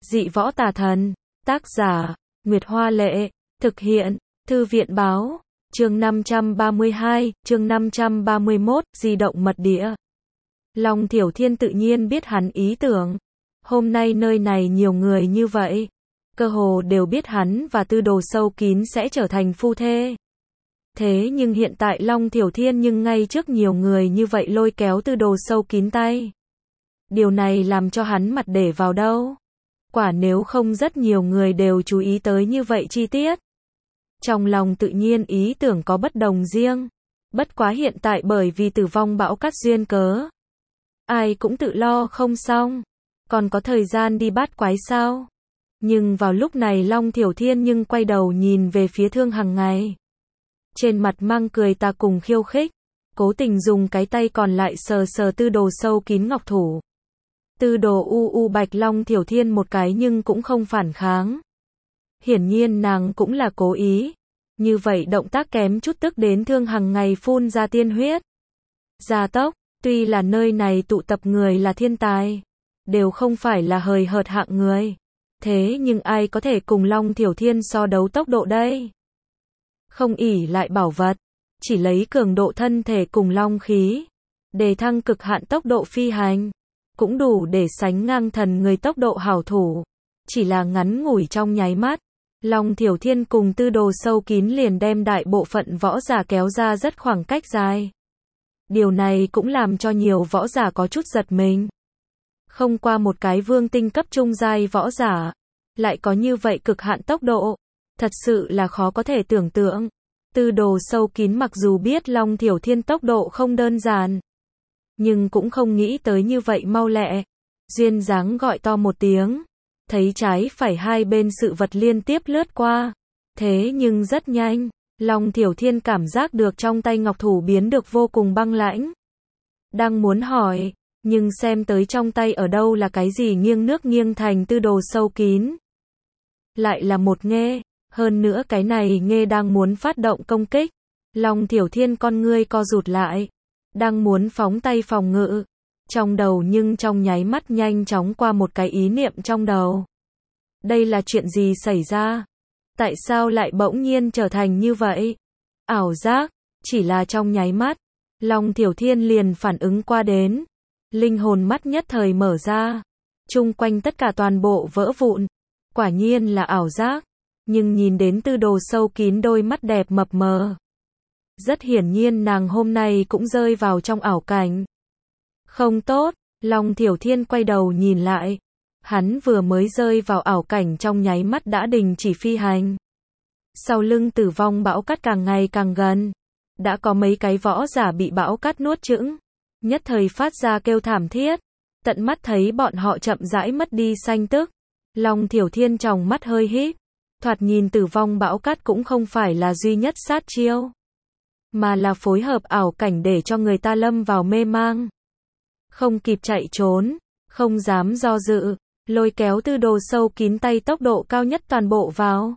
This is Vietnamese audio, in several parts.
Dị võ tà thần. Tác giả, Nguyệt Hoa Lệ. Thực hiện, Thư viện Báo. Chương 532, chương 531, di động mật địa. Long Thiểu Thiên tự nhiên biết hắn ý tưởng. Hôm nay nơi này nhiều người như vậy. Cơ hồ đều biết hắn và Tư Đồ Sâu Kín sẽ trở thành phu thê. Thế nhưng hiện tại Long Thiểu Thiên nhưng ngay trước nhiều người như vậy lôi kéo Tư Đồ Sâu Kín tay. Điều này làm cho hắn mặt để vào đâu. Quả nếu không rất nhiều người đều chú ý tới như vậy chi tiết. Trong lòng tự nhiên ý tưởng có bất đồng riêng. Bất quá hiện tại bởi vì tử vong bão cát duyên cớ. Ai cũng tự lo không xong. Còn có thời gian đi bắt quái sao? Nhưng vào lúc này Long Thiểu Thiên nhưng quay đầu nhìn về phía Thương Hằng Ngày. Trên mặt mang cười ta cùng khiêu khích. Cố tình dùng cái tay còn lại sờ sờ Tư Đồ Sâu Kín ngọc thủ. Tư Đồ bạch Long Thiểu Thiên một cái nhưng cũng không phản kháng. Hiển nhiên nàng cũng là cố ý. Như vậy động tác kém chút tức đến Thương Hằng Ngày phun ra tiên huyết. Gia tốc, tuy là nơi này tụ tập người là thiên tài. Đều không phải là hời hợt hạng người. Thế nhưng ai có thể cùng Long Thiểu Thiên so đấu tốc độ đây? Không ỷ lại bảo vật. Chỉ lấy cường độ thân thể cùng long khí. Đề thăng cực hạn tốc độ phi hành. Cũng đủ để sánh ngang thần người tốc độ hảo thủ. Chỉ là ngắn ngủi trong nháy mắt. Long Thiểu Thiên cùng Tư Đồ Sâu Kín liền đem đại bộ phận võ giả kéo ra rất khoảng cách dài. Điều này cũng làm cho nhiều võ giả có chút giật mình. Không qua một cái vương tinh cấp trung giai võ giả, lại có như vậy cực hạn tốc độ. Thật sự là khó có thể tưởng tượng. Tư Đồ Sâu Kín mặc dù biết Long Thiểu Thiên tốc độ không đơn giản, nhưng cũng không nghĩ tới như vậy mau lẹ. Duyên dáng gọi to một tiếng. Thấy trái phải hai bên sự vật liên tiếp lướt qua. Thế nhưng rất nhanh, Long Thiểu Thiên cảm giác được trong tay ngọc thủ biến được vô cùng băng lãnh. Đang muốn hỏi, nhưng xem tới trong tay ở đâu là cái gì nghiêng nước nghiêng thành Tư Đồ Sâu Kín. Lại là một nghê, hơn nữa cái này nghê đang muốn phát động công kích. Long Thiểu Thiên con ngươi co rụt lại, đang muốn phóng tay phòng ngự. Trong đầu nhưng trong nháy mắt nhanh chóng qua một cái ý niệm trong đầu. Đây là chuyện gì xảy ra? Tại sao lại bỗng nhiên trở thành như vậy? Ảo giác, chỉ là trong nháy mắt. Long Thiểu Thiên liền phản ứng qua đến. Linh hồn mắt nhất thời mở ra. Chung quanh tất cả toàn bộ vỡ vụn. Quả nhiên là ảo giác. Nhưng nhìn đến Tư Đồ Sâu Kín đôi mắt đẹp mập mờ. Rất hiển nhiên nàng hôm nay cũng rơi vào trong ảo cảnh. Không tốt, Long Thiểu Thiên quay đầu nhìn lại. Hắn vừa mới rơi vào ảo cảnh trong nháy mắt đã đình chỉ phi hành. Sau lưng tử vong bão cát càng ngày càng gần. Đã có mấy cái võ giả bị bão cát nuốt chửng. Nhất thời phát ra kêu thảm thiết. Tận mắt thấy bọn họ chậm rãi mất đi xanh tức. Long Thiểu Thiên tròng mắt hơi híp. Thoạt nhìn tử vong bão cát cũng không phải là duy nhất sát chiêu. Mà là phối hợp ảo cảnh để cho người ta lâm vào mê mang. Không kịp chạy trốn, không dám do dự, lôi kéo Tư Đồ Sâu Kín tay tốc độ cao nhất toàn bộ vào.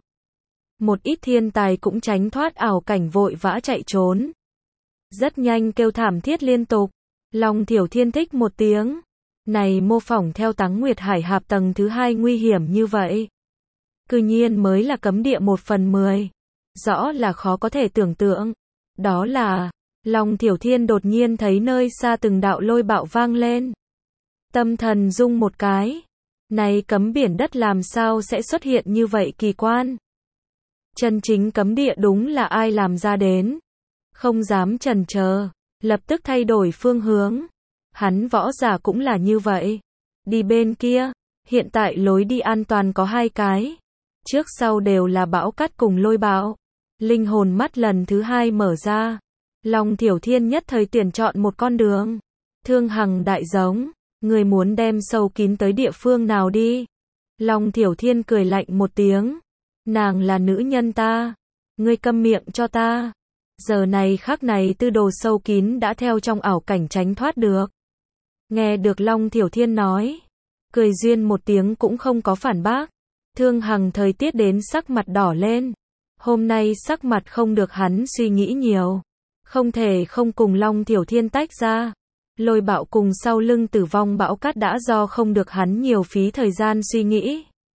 Một ít thiên tài cũng tránh thoát ảo cảnh vội vã chạy trốn. Rất nhanh kêu thảm thiết liên tục. Long Thiểu Thiên thích một tiếng. Này mô phỏng theo Táng Nguyệt Hải Hạp tầng thứ 2 nguy hiểm như vậy. Cư nhiên mới là cấm địa 1/10. Rõ là khó có thể tưởng tượng. Đó là... Long Thiểu Thiên đột nhiên thấy nơi xa từng đạo lôi bạo vang lên. Tâm thần rung một cái. Này cấm biển đất làm sao sẽ xuất hiện như vậy kỳ quan. Chân chính cấm địa đúng là ai làm ra đến. Không dám chần chờ. Lập tức thay đổi phương hướng. Hắn võ giả cũng là như vậy. Đi bên kia. Hiện tại lối đi an toàn có 2 cái. Trước sau đều là bão cát cùng lôi bạo. Linh hồn mắt lần thứ 2 mở ra. Long Thiểu Thiên nhất thời tuyển chọn một con đường. Thương Hằng đại giống. Người muốn đem Sâu Kín tới địa phương nào đi? Long Thiểu Thiên cười lạnh một tiếng. Nàng là nữ nhân ta. Ngươi câm miệng cho ta. Giờ này khắc này Tư Đồ Sâu Kín đã theo trong ảo cảnh tránh thoát được. Nghe được Long Thiểu Thiên nói. Cười duyên một tiếng cũng không có phản bác. Thương Hằng thời tiết đến sắc mặt đỏ lên. Hôm nay sắc mặt không được hắn suy nghĩ nhiều. Không thể không cùng Long Thiểu Thiên tách ra. Lôi bạo cùng sau lưng tử vong bão cát đã do không được hắn nhiều phí thời gian suy nghĩ.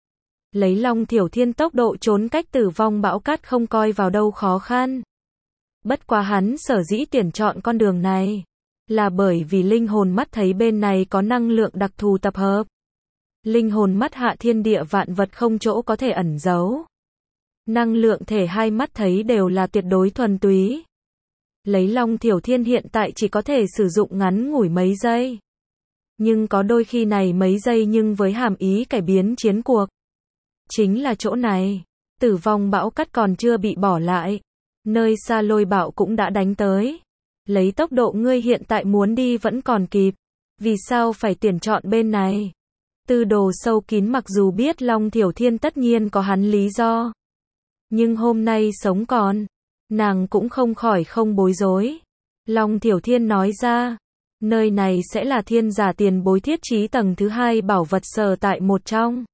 Lấy Long Thiểu Thiên tốc độ trốn cách Tử Vong Bão Cát không coi vào đâu khó khăn. Bất quá hắn sở dĩ tuyển chọn con đường này, là bởi vì linh hồn mắt thấy bên này có năng lượng đặc thù tập hợp. Linh hồn mắt hạ thiên địa vạn vật không chỗ có thể ẩn giấu. Năng lượng thể hai mắt thấy đều là tuyệt đối thuần túy. Lấy Long Thiểu Thiên hiện tại chỉ có thể sử dụng ngắn ngủi mấy giây. Nhưng có đôi khi này mấy giây nhưng với hàm ý cải biến chiến cuộc. Chính là chỗ này, Tử Vong Bão Cát còn chưa bị bỏ lại. Nơi xa Lôi Bạo cũng đã đánh tới. Lấy tốc độ ngươi hiện tại muốn đi vẫn còn kịp. Vì sao phải tuyển chọn bên này? Tư Đồ sâu kín mặc dù biết Long Thiểu Thiên tất nhiên có hắn lý do. Nhưng hôm nay sống còn, nàng cũng không khỏi không bối rối. Long Thiểu Thiên nói ra, nơi này sẽ là Thiên Giả tiền bối thiết trí tầng thứ 2 bảo vật sở tại một trong.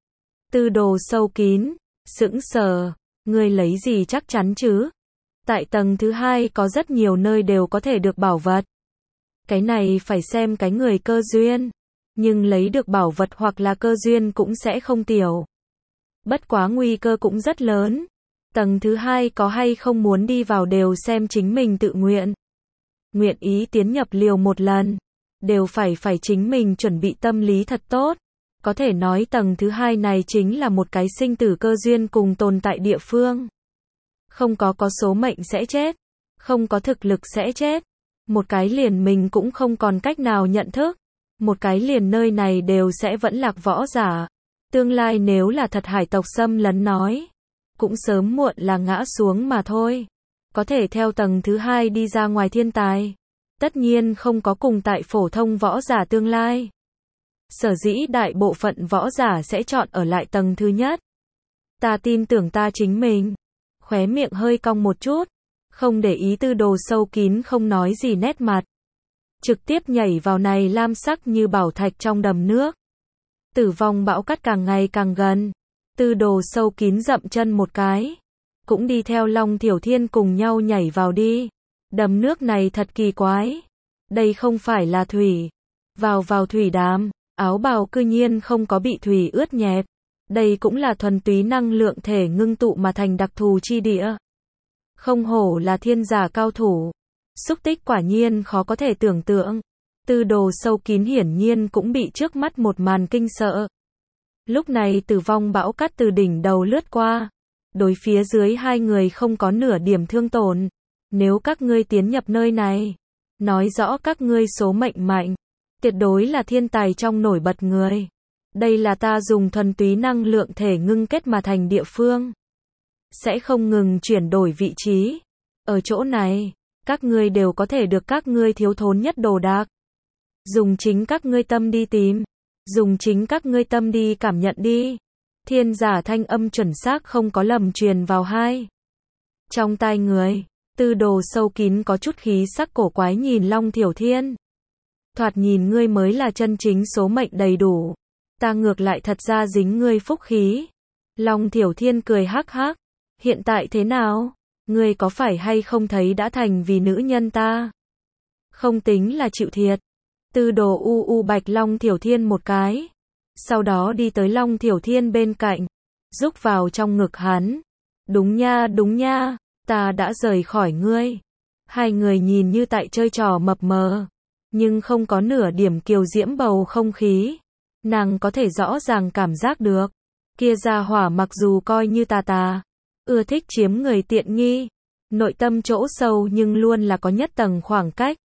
Tư Đồ sâu kín, sững sờ, ngươi lấy gì chắc chắn chứ? Tại tầng thứ 2 có rất nhiều nơi đều có thể được bảo vật. Cái này phải xem cái người cơ duyên. Nhưng lấy được bảo vật hoặc là cơ duyên cũng sẽ không tiểu. Bất quá nguy cơ cũng rất lớn. Tầng thứ 2 có hay không muốn đi vào đều xem chính mình tự nguyện. Nguyện ý tiến nhập liều một lần. Đều phải chính mình chuẩn bị tâm lý thật tốt. Có thể nói tầng thứ 2 này chính là một cái sinh tử cơ duyên cùng tồn tại địa phương. Không có số mệnh sẽ chết. Không có thực lực sẽ chết. Một cái liền mình cũng không còn cách nào nhận thức. Một cái liền nơi này đều sẽ vẫn lạc võ giả. Tương lai nếu là thật hải tộc xâm lấn nói, cũng sớm muộn là ngã xuống mà thôi. Có thể theo tầng thứ 2 đi ra ngoài thiên tài. Tất nhiên không có cùng tại phổ thông võ giả tương lai. Sở dĩ đại bộ phận võ giả sẽ chọn ở lại tầng thứ nhất. Ta tin tưởng ta chính mình. Khóe miệng hơi cong một chút. Không để ý Tư Đồ sâu kín không nói gì nét mặt. Trực tiếp nhảy vào này lam sắc như bảo thạch trong đầm nước. Tử Vong Bão Cát càng ngày càng gần. Tư Đồ sâu kín dậm chân một cái. Cũng đi theo Long Thiểu Thiên cùng nhau nhảy vào đi. Đầm nước này thật kỳ quái. Đây không phải là thủy. Vào thủy đàm, áo bào cư nhiên không có bị thủy ướt nhẹp. Đây cũng là thuần túy năng lượng thể ngưng tụ mà thành đặc thù chi địa. Không hổ là thiên giả cao thủ. Xúc tích quả nhiên khó có thể tưởng tượng. Tư Đồ sâu kín hiển nhiên cũng bị trước mắt một màn kinh sợ. Lúc này Tử Vong Bão Cát từ đỉnh đầu lướt qua. Đối phía dưới hai người không có nửa điểm thương tổn. Nếu các ngươi tiến nhập nơi này, nói rõ các ngươi số mệnh mạnh. Tuyệt đối là thiên tài trong nổi bật người. Đây là ta dùng thuần túy năng lượng thể ngưng kết mà thành địa phương. Sẽ không ngừng chuyển đổi vị trí. Ở chỗ này, các ngươi đều có thể được các ngươi thiếu thốn nhất đồ đạc. Dùng chính các ngươi tâm đi tìm. Dùng chính các ngươi tâm đi cảm nhận đi. Thiên giả thanh âm chuẩn xác không có lầm truyền vào hai. Trong tai người, Tư Đồ sâu kín có chút khí sắc cổ quái nhìn Long Thiểu Thiên. Thoạt nhìn ngươi mới là chân chính số mệnh đầy đủ. Ta ngược lại thật ra dính ngươi phúc khí. Long Thiểu Thiên cười hắc hắc. Hiện tại thế nào? Ngươi có phải hay không thấy đã thành vì nữ nhân ta? Không tính là chịu thiệt. Tư Đồ bạch Long Thiểu Thiên một cái. Sau đó đi tới Long Thiểu Thiên bên cạnh. Rúc vào trong ngực hắn. Đúng nha, ta đã rời khỏi ngươi. Hai người nhìn như tại chơi trò mập mờ. Nhưng không có nửa điểm kiều diễm bầu không khí. Nàng có thể rõ ràng cảm giác được. Kia gia hỏa mặc dù coi như tà. Ưa thích chiếm người tiện nghi. Nội tâm chỗ sâu nhưng luôn là có nhất tầng khoảng cách.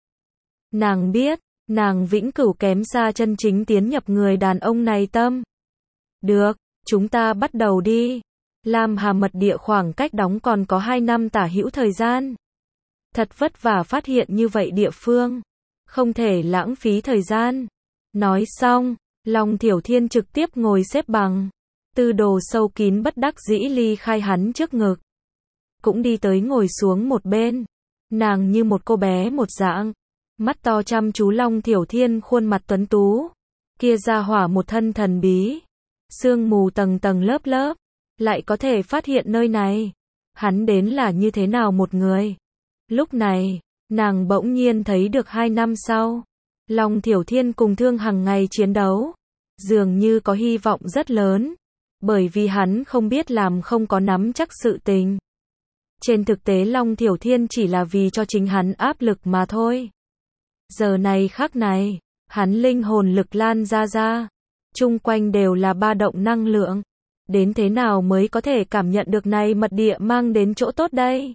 Nàng biết, nàng vĩnh cửu kém xa chân chính tiến nhập người đàn ông này tâm. Được, chúng ta bắt đầu đi. Lam Hà mật địa khoảng cách đóng còn có 2 năm tả hữu thời gian. Thật vất vả phát hiện như vậy địa phương. Không thể lãng phí thời gian. Nói xong, Long Thiểu Thiên trực tiếp ngồi xếp bằng. Tư Đồ sâu kín bất đắc dĩ ly khai hắn trước ngực. Cũng đi tới ngồi xuống một bên. Nàng như một cô bé một dạng. Mắt to chăm chú Long Thiểu Thiên khuôn mặt tuấn tú. Kia ra hỏa một thân thần bí. Sương mù tầng tầng lớp lớp. Lại có thể phát hiện nơi này. Hắn đến là như thế nào một người. Lúc này, nàng bỗng nhiên thấy được 2 năm sau. Long Thiểu Thiên cùng Thương Hằng ngày chiến đấu. Dường như có hy vọng rất lớn. Bởi vì hắn không biết làm không có nắm chắc sự tình. Trên thực tế Long Thiểu Thiên chỉ là vì cho chính hắn áp lực mà thôi. Giờ này khắc này, hắn linh hồn lực lan ra. Chung quanh đều là ba động năng lượng. Đến thế nào mới có thể cảm nhận được này mật địa mang đến chỗ tốt đây?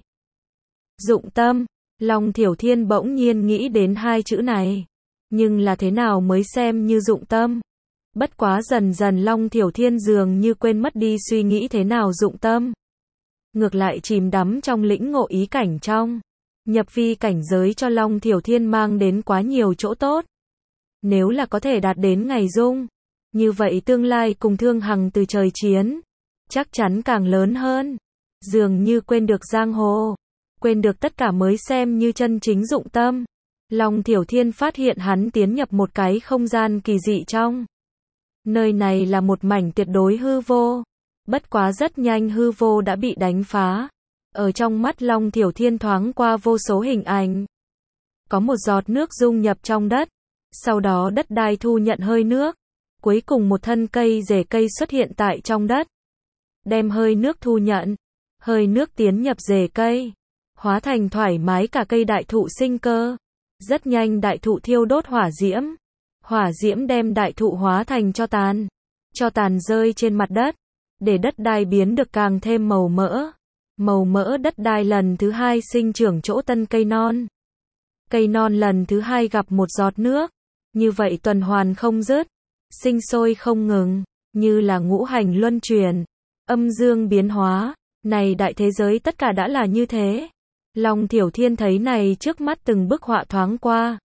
Dụng tâm, Long Thiểu Thiên bỗng nhiên nghĩ đến hai chữ này. Nhưng là thế nào mới xem như dụng tâm? Bất quá dần dần Long Thiểu Thiên dường như quên mất đi suy nghĩ thế nào dụng tâm. Ngược lại chìm đắm trong lĩnh ngộ ý cảnh trong. Nhập vi cảnh giới cho Long Thiểu Thiên mang đến quá nhiều chỗ tốt. Nếu là có thể đạt đến ngày dung, như vậy tương lai cùng Thương Hằng từ trời chiến, chắc chắn càng lớn hơn. Dường như quên được giang hồ, quên được tất cả mới xem như chân chính dụng tâm. Long Thiểu Thiên phát hiện hắn tiến nhập một cái không gian kỳ dị trong. Nơi này là một mảnh tuyệt đối hư vô. Bất quá rất nhanh hư vô đã bị đánh phá. Ở trong mắt Long Thiểu Thiên thoáng qua vô số hình ảnh. Có một giọt nước dung nhập trong đất. Sau đó đất đai thu nhận hơi nước. Cuối cùng một thân cây rễ cây xuất hiện tại trong đất. Đem hơi nước thu nhận. Hơi nước tiến nhập rễ cây. Hóa thành thoải mái cả cây đại thụ sinh cơ. Rất nhanh đại thụ thiêu đốt hỏa diễm. Hỏa diễm đem đại thụ hóa thành tro tàn. Tro tàn rơi trên mặt đất. Để đất đai biến được càng thêm màu mỡ. Màu mỡ đất đai lần thứ hai sinh trưởng chỗ tân cây non. Cây non lần thứ hai gặp một giọt nước. Như vậy tuần hoàn không dứt. Sinh sôi không ngừng. Như là ngũ hành luân chuyển. Âm dương biến hóa. Này đại thế giới tất cả đã là như thế. Long Thiểu Thiên thấy này trước mắt từng bức họa thoáng qua.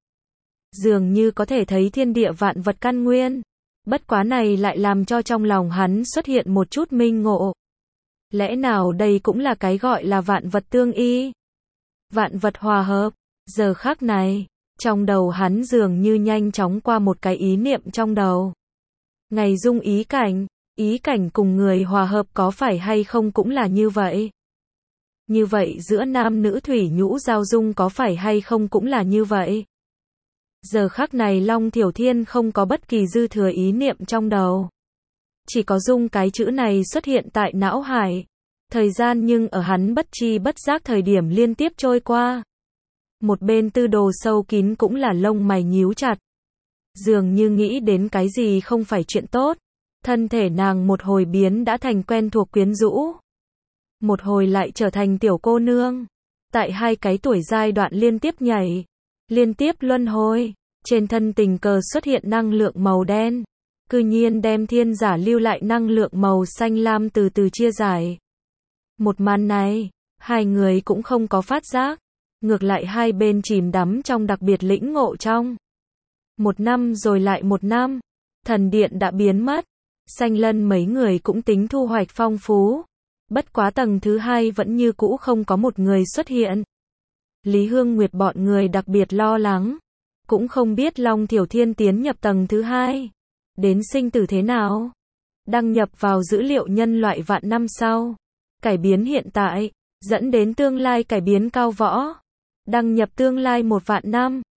Dường như có thể thấy thiên địa vạn vật căn nguyên. Bất quá này lại làm cho trong lòng hắn xuất hiện một chút minh ngộ. Lẽ nào đây cũng là cái gọi là vạn vật tương y? Vạn vật hòa hợp. Giờ khắc này, trong đầu hắn dường như nhanh chóng qua một cái ý niệm trong đầu. Ngày dung ý cảnh cùng người hòa hợp có phải hay không cũng là như vậy? Như vậy giữa nam nữ thủy nhũ giao dung có phải hay không cũng là như vậy? Giờ khắc này Long Thiểu Thiên không có bất kỳ dư thừa ý niệm trong đầu. Chỉ có dung cái chữ này xuất hiện tại não hải. Thời gian nhưng ở hắn bất chi bất giác thời điểm liên tiếp trôi qua. Một bên Tư Đồ sâu kín cũng là lông mày nhíu chặt. Dường như nghĩ đến cái gì không phải chuyện tốt. Thân thể nàng một hồi biến đã thành quen thuộc quyến rũ. Một hồi lại trở thành tiểu cô nương. Tại hai cái tuổi giai đoạn liên tiếp nhảy. Liên tiếp luân hồi. Trên thân tình cờ xuất hiện năng lượng màu đen. Cư nhiên đem thiên giả lưu lại năng lượng màu xanh lam từ từ chia giải. Một màn này, hai người cũng không có phát giác. Ngược lại hai bên chìm đắm trong đặc biệt lĩnh ngộ trong. Một năm rồi lại một năm. Thần điện đã biến mất. Xanh Lân mấy người cũng tính thu hoạch phong phú. Bất quá tầng thứ hai vẫn như cũ không có một người xuất hiện. Lý Hương Nguyệt bọn người đặc biệt lo lắng. Cũng không biết Long Thiểu Thiên tiến nhập tầng thứ hai. Đến sinh tử thế nào? Đăng nhập vào dữ liệu nhân loại vạn năm sau. Cải biến hiện tại. Dẫn đến tương lai cải biến cao võ. Đăng nhập tương lai 1 vạn năm.